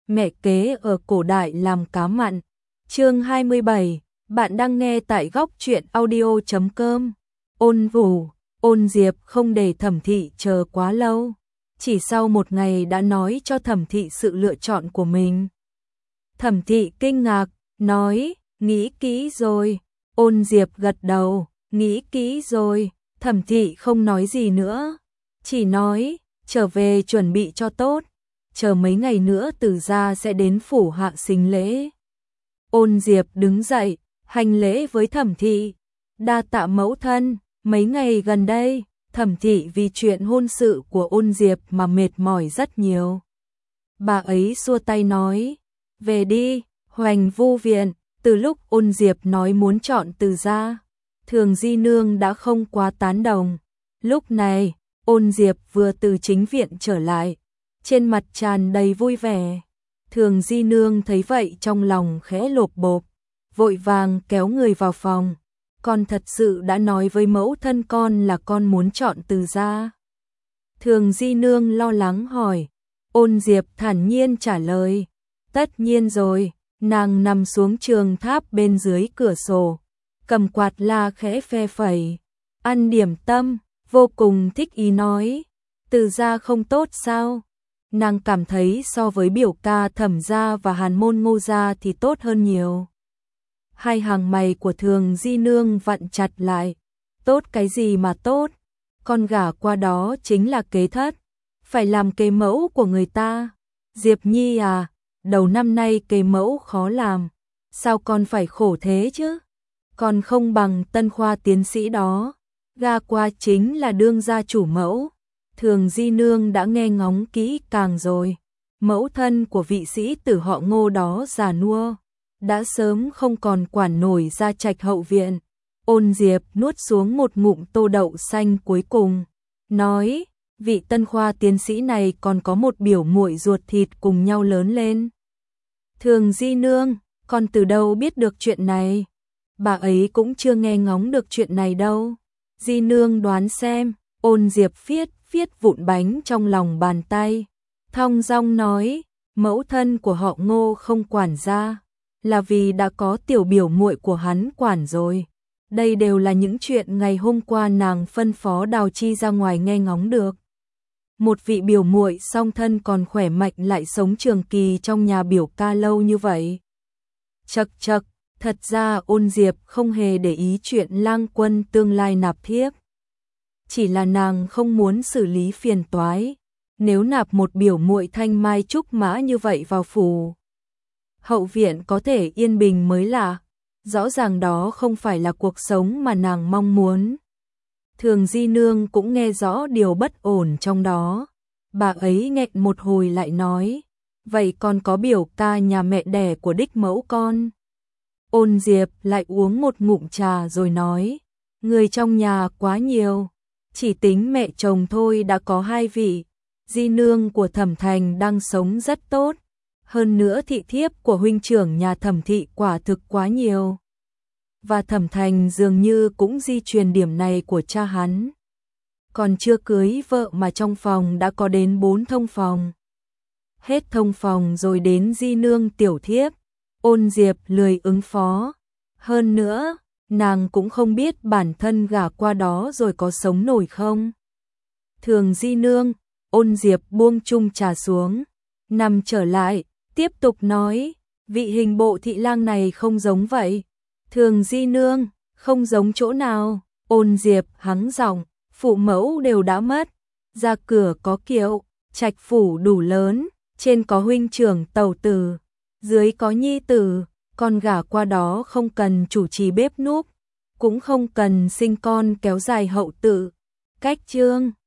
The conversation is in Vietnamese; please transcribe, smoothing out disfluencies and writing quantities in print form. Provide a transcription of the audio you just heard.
mẹ kế ở cổ đại làm cá mặn. Chương 27, bạn đang nghe tại góc truyện audio.com. Ôn Vũ, Ôn Diệp không để Thẩm Thị chờ quá lâu, chỉ sau một ngày đã nói cho Thẩm Thị sự lựa chọn của mình. Thẩm Thị kinh ngạc, nói, nghĩ kỹ rồi. Ôn Diệp gật đầu, nghĩ kỹ rồi. Thẩm Thị không nói gì nữa, chỉ nói, trở về chuẩn bị cho tốt, chờ mấy ngày nữa Từ gia sẽ đến phủ hạ xính lễ. Ôn Diệp đứng dậy, hành lễ với Thẩm Thị, đa tạ mẫu thân. Mấy ngày gần đây, Thẩm Thị vì chuyện hôn sự của Ôn Diệp mà mệt mỏi rất nhiều. Bà ấy xua tay nói, về đi, Hoành Vu viện. Từ lúc Ôn Diệp nói muốn chọn Từ gia, Thường Di Nương đã không quá tán đồng. Lúc này, Ôn Diệp vừa từ chính viện trở lại, trên mặt tràn đầy vui vẻ. Thường Di Nương thấy vậy trong lòng khẽ lộp bộp, vội vàng kéo người vào phòng. Con thật sự đã nói với mẫu thân con là con muốn chọn Từ gia. Thường Di Nương lo lắng hỏi. Ôn Diệp thản nhiên trả lời, tất nhiên rồi. Nàng nằm xuống trường tháp bên dưới cửa sổ, cầm quạt la khẽ phe phẩy, ăn điểm tâm, vô cùng thích ý nói, Từ gia không tốt sao? Nàng cảm thấy so với biểu ca Thẩm gia và Hàn môn Ngô gia thì tốt hơn nhiều. Hai hàng mày của Thường Di Nương vặn chặt lại, tốt cái gì mà tốt, con gả qua đó chính là kế thất, phải làm kế mẫu của người ta. Diệp Nhi à, đầu năm nay kế mẫu khó làm, sao con phải khổ thế chứ? Còn không bằng Tân khoa tiến sĩ đó, gà qua chính là đương gia chủ mẫu. Thường Di Nương đã nghe ngóng kỹ càng rồi, mẫu thân của vị sĩ tử họ Ngô đó già nua, đã sớm không còn quản nổi gia trạch hậu viện. Ôn Diệp nuốt xuống một ngụm tô đậu xanh cuối cùng, nói, vị Tân khoa tiến sĩ này còn có một biểu muội ruột thịt cùng nhau lớn lên. Thường Di Nương, con từ đâu biết được chuyện này? Bà ấy cũng chưa nghe ngóng được chuyện này đâu. Di Nương đoán xem. Ôn Diệp viết vụn bánh trong lòng bàn tay, thong dong nói, mẫu thân của họ Ngô không quản gia, là vì đã có tiểu biểu muội của hắn quản rồi. Đây đều là những chuyện ngày hôm qua nàng phân phó Đào Chi ra ngoài nghe ngóng được. Một vị biểu muội song thân còn khỏe mạnh lại sống trường kỳ trong nhà biểu ca lâu như vậy. Chậc chậc, thật ra Ôn Diệp không hề để ý chuyện Lang Quân tương lai nạp thiếp. Chỉ là nàng không muốn xử lý phiền toái, nếu nạp một biểu muội thanh mai trúc mã như vậy vào phủ hậu viện có thể yên bình mới lạ, rõ ràng đó không phải là cuộc sống mà nàng mong muốn. Thường Di Nương cũng nghe rõ điều bất ổn trong đó, bà ấy nghẹn một hồi lại nói, vậy còn có biểu ca nhà mẹ đẻ của đích mẫu con. Ôn Diệp lại uống một ngụm trà rồi nói, người trong nhà quá nhiều, chỉ tính mẹ chồng thôi đã có 2 vị. Di Nương của Thẩm Thành đang sống rất tốt, hơn nữa thị thiếp của huynh trưởng nhà Thẩm Thị quả thực quá nhiều. Và Thẩm Thành dường như cũng di truyền điểm này của cha hắn. Còn chưa cưới vợ mà trong phòng đã có đến 4 thông phòng. Hết thông phòng rồi đến Di Nương tiểu thiếp. Ôn Diệp lười ứng phó. Hơn nữa, nàng cũng không biết bản thân gả qua đó rồi có sống nổi không. Thường Di Nương, Ôn Diệp buông chung trà xuống, nằm trở lại, tiếp tục nói, vị hình bộ thị lang này không giống vậy. Thường Di Nương, không giống chỗ nào? Ôn Diệp hắng giọng, phụ mẫu đều đã mất, ra cửa có kiệu, trạch phủ đủ lớn, trên có huynh trưởng tẩu tử, dưới có nhi tử, con gả qua đó không cần chủ trì bếp núc, cũng không cần sinh con kéo dài hậu tự. Cách chương